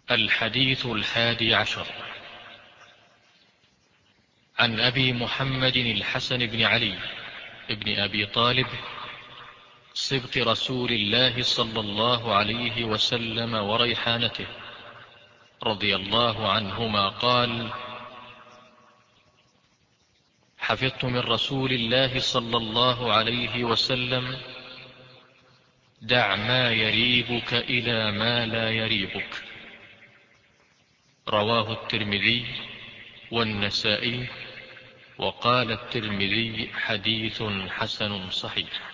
الحديث 11 عن أبي محمد الحسن بن علي بن أبي طالب صبط رسول الله صلى الله عليه وسلم وريحانته رضي الله عنهما قال: حفظت من رسول الله صلى الله عليه وسلم: دع ما يريبك إلى ما لا يريبك. رواه الترمذي والنسائي، وقال الترمذي: حديث حسن صحيح.